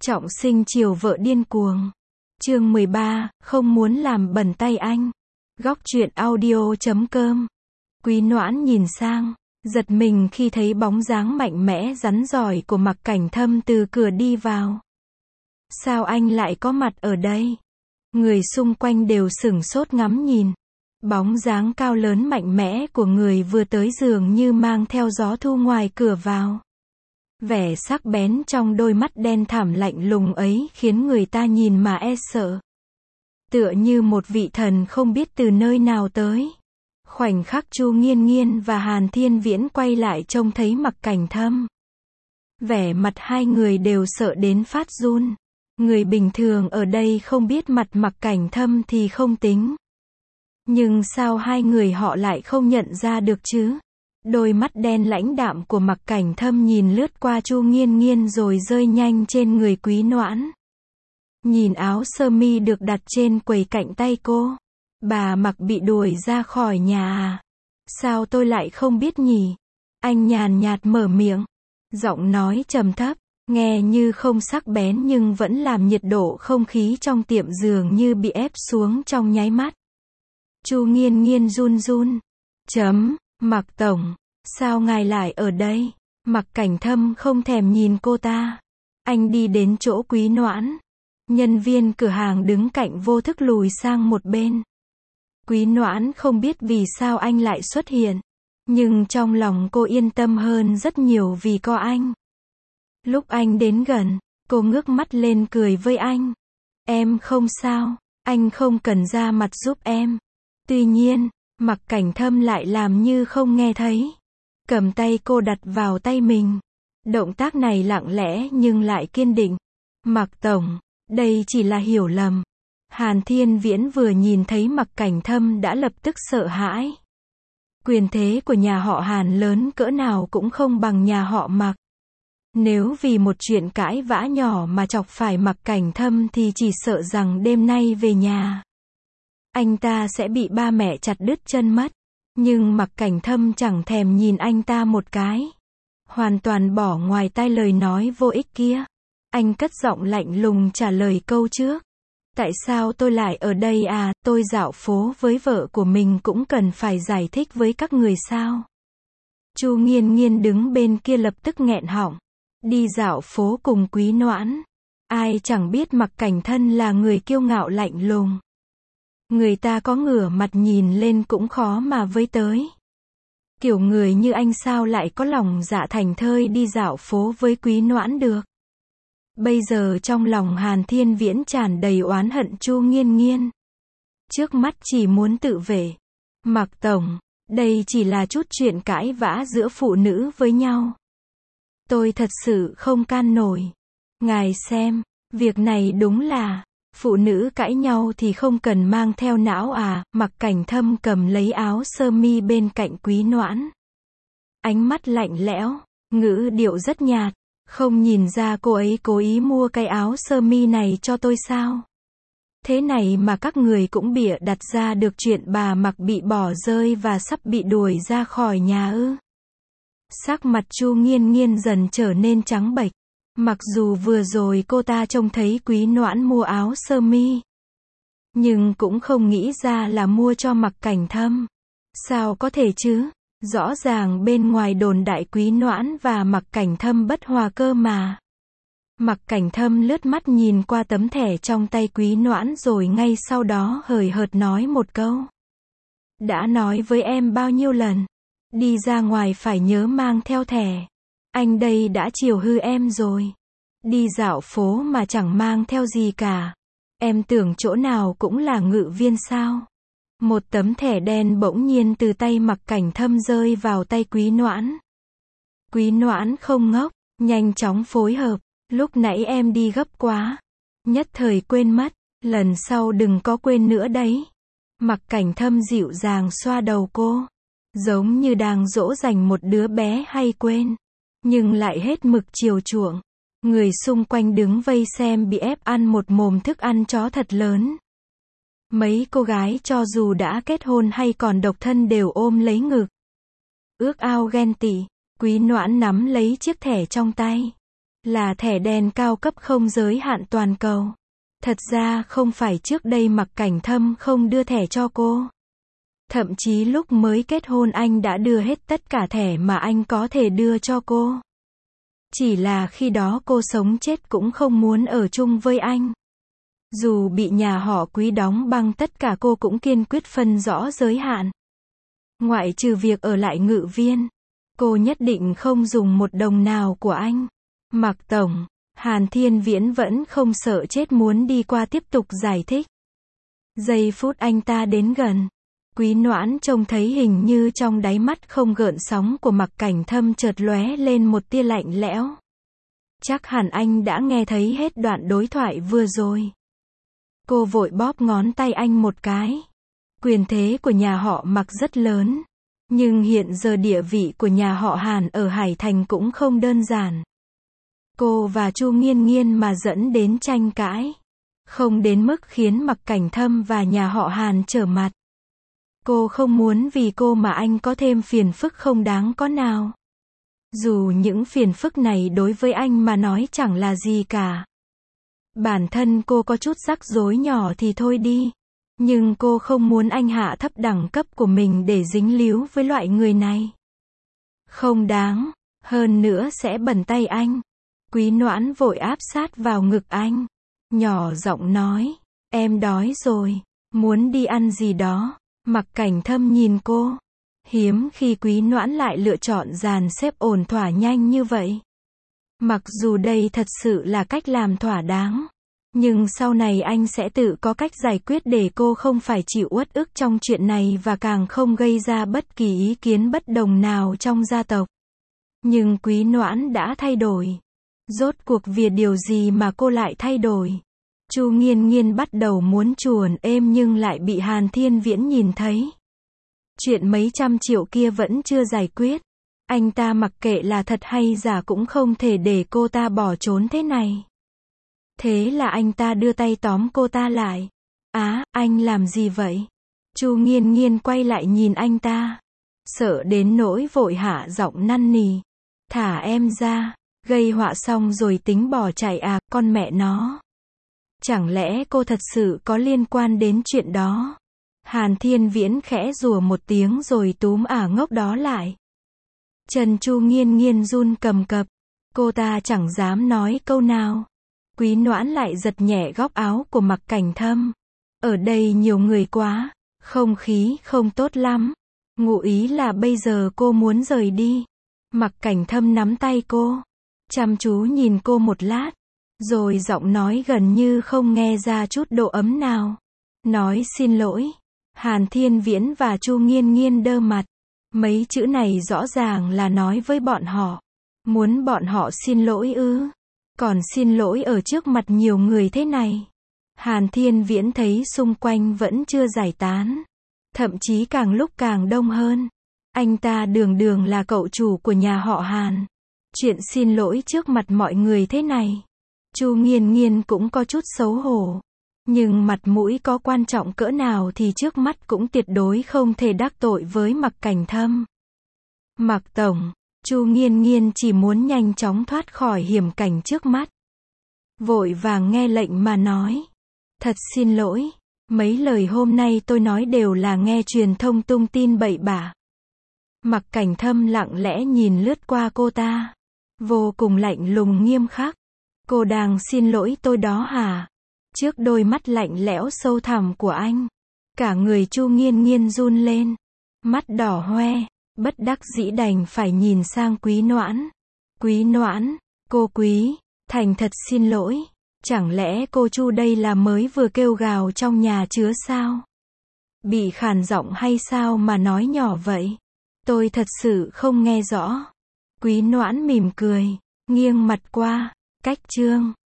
Trọng sinh chiều vợ điên cuồng. Chương 13, không muốn làm bẩn tay anh. Góc truyện audio.com. Quý Noãn nhìn sang, giật mình khi thấy bóng dáng mạnh mẽ rắn rỏi của Mạc Cảnh Thâm từ cửa đi vào. Sao anh lại có mặt ở đây? Người xung quanh đều sửng sốt ngắm nhìn. Bóng dáng cao lớn mạnh mẽ của người vừa tới dường như mang theo gió thu ngoài cửa vào. Vẻ sắc bén trong đôi mắt đen thẳm lạnh lùng ấy khiến người ta nhìn mà e sợ. Tựa như một vị thần không biết từ nơi nào tới. Khoảnh khắc Chu Nghiên Nghiên và Hàn Thiên Viễn quay lại trông thấy Mạc Cảnh Thâm. Vẻ mặt hai người đều sợ đến phát run. Người bình thường ở đây không biết mặt Mạc Cảnh Thâm thì không tính. Nhưng sao hai người họ lại không nhận ra được chứ? Đôi mắt đen lãnh đạm của Mạc Cảnh Thâm nhìn lướt qua Chu Nghiên Nghiên rồi rơi nhanh trên người Quý Noãn. Nhìn áo sơ mi được đặt trên quầy cạnh tay cô. Bà Mạc bị đuổi ra khỏi nhà à? Sao tôi lại không biết nhỉ? Anh nhàn nhạt mở miệng. Giọng nói trầm thấp, nghe như không sắc bén nhưng vẫn làm nhiệt độ không khí trong tiệm dường như bị ép xuống trong nháy mắt. Chu Nghiên Nghiên run run. Mạc Tổng, sao ngài lại ở đây? Mạc Cảnh Thâm không thèm nhìn cô ta. Anh đi đến chỗ Quý Noãn. Nhân viên cửa hàng đứng cạnh vô thức lùi sang một bên. Quý Noãn không biết vì sao anh lại xuất hiện. Nhưng trong lòng cô yên tâm hơn rất nhiều vì có anh. Lúc anh đến gần, cô ngước mắt lên cười với anh. Em không sao, anh không cần ra mặt giúp em. Tuy nhiên, Mạc Cảnh Thâm lại làm như không nghe thấy. Cầm tay cô đặt vào tay mình. Động tác này lặng lẽ nhưng lại kiên định. Mạc Tổng, đây chỉ là hiểu lầm. Hàn Thiên Viễn vừa nhìn thấy Mạc Cảnh Thâm đã lập tức sợ hãi. Quyền thế của nhà họ Hàn lớn cỡ nào cũng không bằng nhà họ Mạc. Nếu vì một chuyện cãi vã nhỏ mà chọc phải Mạc Cảnh Thâm thì chỉ sợ rằng đêm nay về nhà, anh ta sẽ bị ba mẹ chặt đứt chân mất. Nhưng Mạc Cảnh Thâm chẳng thèm nhìn anh ta một cái. Hoàn toàn bỏ ngoài tai lời nói vô ích kia. Anh cất giọng lạnh lùng trả lời câu trước. Tại sao tôi lại ở đây à? Tôi dạo phố với vợ của mình cũng cần phải giải thích với các người sao? Chu Nghiên Nghiên đứng bên kia lập tức nghẹn họng. Đi dạo phố cùng Quý Noãn. Ai chẳng biết Mạc Cảnh Thâm là người kiêu ngạo lạnh lùng. Người ta có ngửa mặt nhìn lên cũng khó mà với tới. Kiểu người như anh sao lại có lòng dạ thành thơi đi dạo phố với Quý Noãn được. Bây giờ trong lòng Hàn Thiên Viễn tràn đầy oán hận Chu Nghiên Nghiên. Trước mắt chỉ muốn tự vệ. Mạc Tổng, đây chỉ là chút chuyện cãi vã giữa phụ nữ với nhau. Tôi thật sự không can nổi. Ngài xem, việc này đúng là, phụ nữ cãi nhau thì không cần mang theo não à? Mạc Cảnh Thâm cầm lấy áo sơ mi bên cạnh Quý Noãn. Ánh mắt lạnh lẽo, ngữ điệu rất nhạt. Không nhìn ra cô ấy cố ý mua cái áo sơ mi này cho tôi sao? Thế này mà các người cũng bịa đặt ra được chuyện bà Mạc bị bỏ rơi và sắp bị đuổi ra khỏi nhà ư? Sắc mặt Chu Nghiên Nghiên dần trở nên trắng bệch. Mặc dù vừa rồi cô ta trông thấy Quý Noãn mua áo sơ mi, nhưng cũng không nghĩ ra là mua cho Mạc Cảnh Thâm. Sao có thể chứ? Rõ ràng bên ngoài đồn đại Quý Noãn và Mạc Cảnh Thâm bất hòa cơ mà. Mạc Cảnh Thâm lướt mắt nhìn qua tấm thẻ trong tay Quý Noãn rồi ngay sau đó hời hợt nói một câu. Đã nói với em bao nhiêu lần. Đi ra ngoài phải nhớ mang theo thẻ. Anh đây đã chiều hư em rồi. Đi dạo phố mà chẳng mang theo gì cả. Em tưởng chỗ nào cũng là ngự viên sao? Một tấm thẻ đen bỗng nhiên từ tay Mạc Cảnh Thâm rơi vào tay Quý Noãn. Quý Noãn không ngốc, nhanh chóng phối hợp. Lúc nãy em đi gấp quá. Nhất thời quên mất. Lần sau đừng có quên nữa đấy. Mạc Cảnh Thâm dịu dàng xoa đầu cô. Giống như đang dỗ dành một đứa bé hay quên. Nhưng lại hết mực chiều chuộng. Người xung quanh đứng vây xem bị ép ăn một mồm thức ăn chó thật lớn. Mấy cô gái cho dù đã kết hôn hay còn độc thân đều ôm lấy ngực. Ước ao ghen tị. Quý Noãn nắm lấy chiếc thẻ trong tay. Là thẻ đen cao cấp không giới hạn toàn cầu. Thật ra không phải trước đây Mặc Cảnh Thâm không đưa thẻ cho cô. Thậm chí lúc mới kết hôn anh đã đưa hết tất cả thẻ mà anh có thể đưa cho cô. Chỉ là khi đó cô sống chết cũng không muốn ở chung với anh. Dù bị nhà họ Quý đóng băng tất cả cô cũng kiên quyết phân rõ giới hạn. Ngoại trừ việc ở lại Ngự Viên, cô nhất định không dùng một đồng nào của anh. Mặc tổng, Hàn Thiên Viễn vẫn không sợ chết muốn đi qua tiếp tục giải thích. Giây phút anh ta đến gần, Quý Noãn trông thấy hình như trong đáy mắt không gợn sóng của Mặc Cảnh Thâm chợt lóe lên một tia lạnh lẽo. Chắc hẳn anh đã nghe thấy hết đoạn đối thoại vừa rồi. Cô vội bóp ngón tay anh một cái. Quyền thế của nhà họ Mặc rất lớn, nhưng hiện giờ địa vị của nhà họ Hàn ở Hải Thành cũng không đơn giản. Cô và Chu Nghiên Nghiên mà dẫn đến tranh cãi, không đến mức khiến Mặc Cảnh Thâm và nhà họ Hàn trở mặt. Cô không muốn vì cô mà anh có thêm phiền phức không đáng có nào. Dù những phiền phức này đối với anh mà nói chẳng là gì cả. Bản thân cô có chút rắc rối nhỏ thì thôi đi. Nhưng cô không muốn anh hạ thấp đẳng cấp của mình để dính líu với loại người này. Không đáng, hơn nữa sẽ bẩn tay anh. Quý Noãn vội áp sát vào ngực anh. Nhỏ giọng nói, em đói rồi, muốn đi ăn gì đó. Mặc Cảnh Thâm nhìn cô. Hiếm khi Quý Noãn lại lựa chọn dàn xếp ổn thỏa nhanh như vậy. Mặc dù đây thật sự là cách làm thỏa đáng. Nhưng sau này anh sẽ tự có cách giải quyết để cô không phải chịu uất ức trong chuyện này và càng không gây ra bất kỳ ý kiến bất đồng nào trong gia tộc. Nhưng Quý Noãn đã thay đổi. Rốt cuộc vì điều gì mà cô lại thay đổi? Chu Nghiên Nghiên bắt đầu muốn chuồn êm nhưng lại bị Hàn Thiên Viễn nhìn thấy. Chuyện mấy trăm triệu kia vẫn chưa giải quyết. Anh ta mặc kệ là thật hay giả cũng không thể để cô ta bỏ trốn thế này. Thế là anh ta đưa tay tóm cô ta lại. Á, anh làm gì vậy? Chu Nghiên Nghiên quay lại nhìn anh ta. Sợ đến nỗi vội hạ giọng năn nỉ. Thả em ra, gây họa xong rồi tính bỏ chạy à, con mẹ nó. Chẳng lẽ cô thật sự có liên quan đến chuyện đó? Hàn Thiên Viễn khẽ rủa một tiếng rồi túm ả ngốc đó lại. Chân Chu Nghiên Nghiên run cầm cập. Cô ta chẳng dám nói câu nào. Quý Noãn lại giật nhẹ góc áo của Mặc Cảnh Thâm. Ở đây nhiều người quá, không khí không tốt lắm. Ngụ ý là bây giờ cô muốn rời đi. Mặc Cảnh Thâm nắm tay cô, chăm chú nhìn cô một lát, rồi giọng nói gần như không nghe ra chút độ ấm nào. Nói xin lỗi. Hàn Thiên Viễn và Chu Nghiên Nghiên đơ mặt. Mấy chữ này rõ ràng là nói với bọn họ. Muốn bọn họ xin lỗi ư? Còn xin lỗi ở trước mặt nhiều người thế này. Hàn Thiên Viễn thấy xung quanh vẫn chưa giải tán. Thậm chí càng lúc càng đông hơn. Anh ta đường đường là cậu chủ của nhà họ Hàn. Chuyện xin lỗi trước mặt mọi người thế này. Chu Nghiên Nghiên cũng có chút xấu hổ. Nhưng mặt mũi có quan trọng cỡ nào thì trước mắt cũng tuyệt đối không thể đắc tội với Mặc Cảnh Thâm. Mặc tổng, Chu Nghiên Nghiên chỉ muốn nhanh chóng thoát khỏi hiểm cảnh trước mắt. Vội vàng nghe lệnh mà nói. Thật xin lỗi, mấy lời hôm nay tôi nói đều là nghe truyền thông tung tin bậy bạ. Mặc Cảnh Thâm lặng lẽ nhìn lướt qua cô ta. Vô cùng lạnh lùng nghiêm khắc. Cô đang xin lỗi tôi đó hả? Trước đôi mắt lạnh lẽo sâu thẳm của anh, cả người Chu Nghiên Nghiên run lên. Mắt đỏ hoe, bất đắc dĩ đành phải nhìn sang Quý Noãn. Quý Noãn, cô Quý, thành thật xin lỗi. Chẳng lẽ cô Chu đây là mới vừa kêu gào trong nhà chứa sao? Bị khàn giọng hay sao mà nói nhỏ vậy? Tôi thật sự không nghe rõ. Quý Noãn mỉm cười, nghiêng mặt qua, cách chương.